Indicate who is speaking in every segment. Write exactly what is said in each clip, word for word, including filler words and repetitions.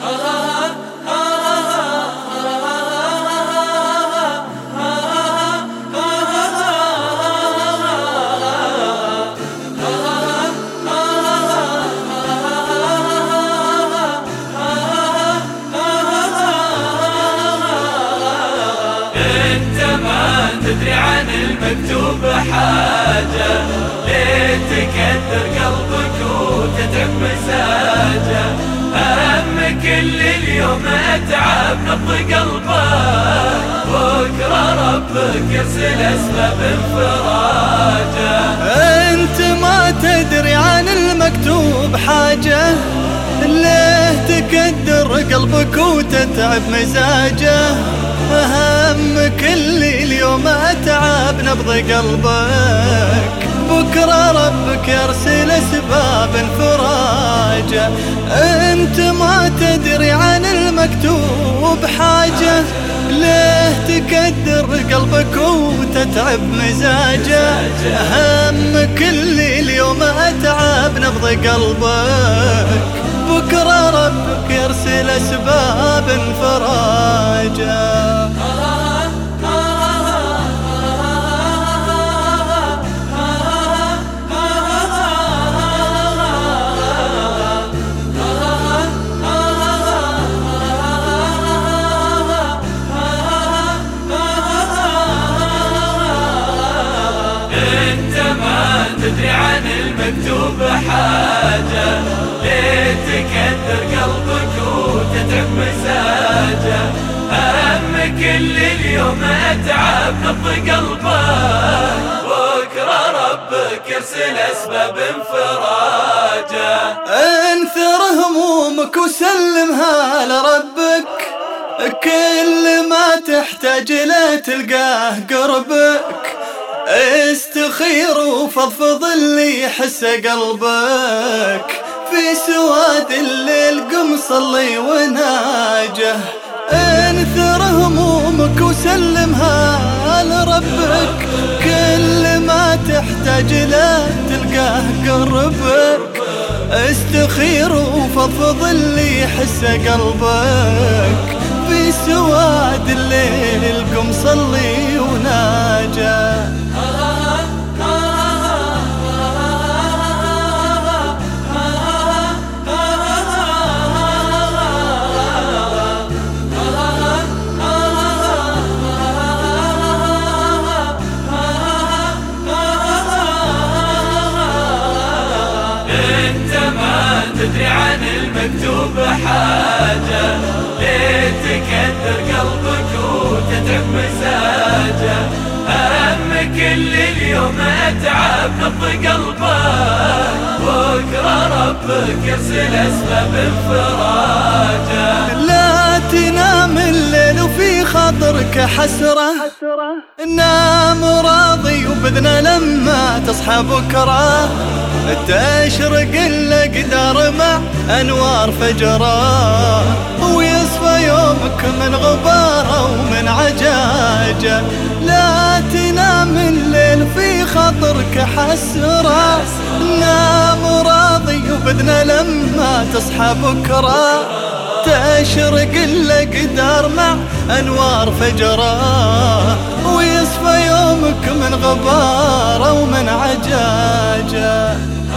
Speaker 1: تدري عن المكتوب حاجة، ليه تكدر قلبك وتتعب مزاجه؟ أهم كل اليوم أتعب نبض قلبك، بكرة ربك يرسل أسباب انفراجه.
Speaker 2: أنت ما تدري عن المكتوب حاجة، ليه تكدر قلبك وتتعب مزاجه؟ أهم كل اليوم أتعب نبض قلبك، بكرة ربك يرسل أسباب انفراجه. أنت ما تدري عن المكتوب حاجة، ليه تكدر قلبك وتتعب مزاجه؟ أهم كل اليوم أتعب نبض قلبك، بكرة ربك يرسل أسباب انفراجه.
Speaker 1: تدري عن المكتوب حاجة، ليه تكدر قلبك وتتعب مزاجه؟ أهم كل اليوم أتعب نبض قلبك، بكرة ربك يرسل أسباب انفراجه.
Speaker 2: انثر همومك وسلمها لربك، كل ما تحتاج له تلقاه قربك. استخير وفضفض اللي يحس قلبك، في سواد الليل قم صلي وناجه. انثر همومك وسلمها لربك، كل ما تحتاج له تلقاه قربك. استخير وفضفض اللي يحس قلبك، في سواد الليل قم صلي وناجه.
Speaker 1: تدري عن المكتوب حاجة، ليه تكدر قلبك وتتعب مزاجه؟ أهم كل اليوم أتعب نبض قلبك، بكرة ربك يرسل أسباب انفراجه.
Speaker 2: لا تنام الليل وفي خاطرك حسرة، نام راضي وبذنه لما تصحى بكرة، تشرق الأقدار مع أنوار فجرة، ويصفى يومك من غبارة ومن عجاجة. لا تنام الليل في خاطرك حسرة، نام راضي وبذنه لما تصحى بكرة، تشرق الأقدار مع أنوار فجرة، ويصفى يومك من غبارة ومن عجاجة.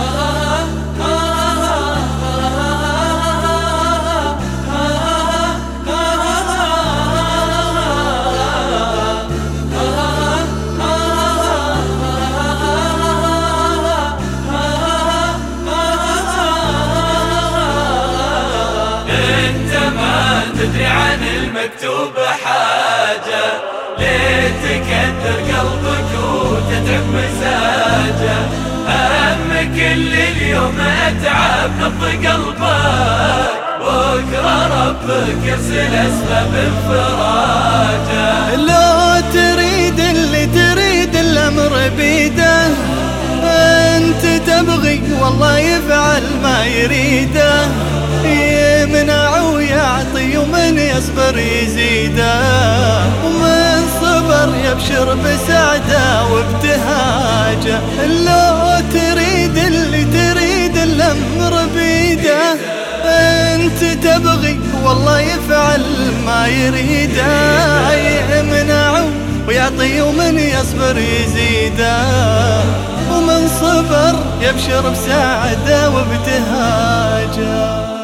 Speaker 1: تدري عن المكتوب حاجة، ليه تكدر قلبك وتتعب مزاجه؟ أهم كل اليوم أتعب نبض قلبك، بكرة ربك يرسل أسباب انفراجه.
Speaker 2: لو تريد اللي تريد الأمر بيده، أنت تبغي والله يفعل ما يريده، يمنع ويعطي ومن يصبر يزيده، ومن صبر يبشر بسعده وابتهاجه. لو تريد اللي تريد الأمر بيده، أنت تبغي والله يفعل ما يريده، يمنع ويعطي ومن يصبر يزيده، ومن صبر يبشر بسعده وابتهاجه.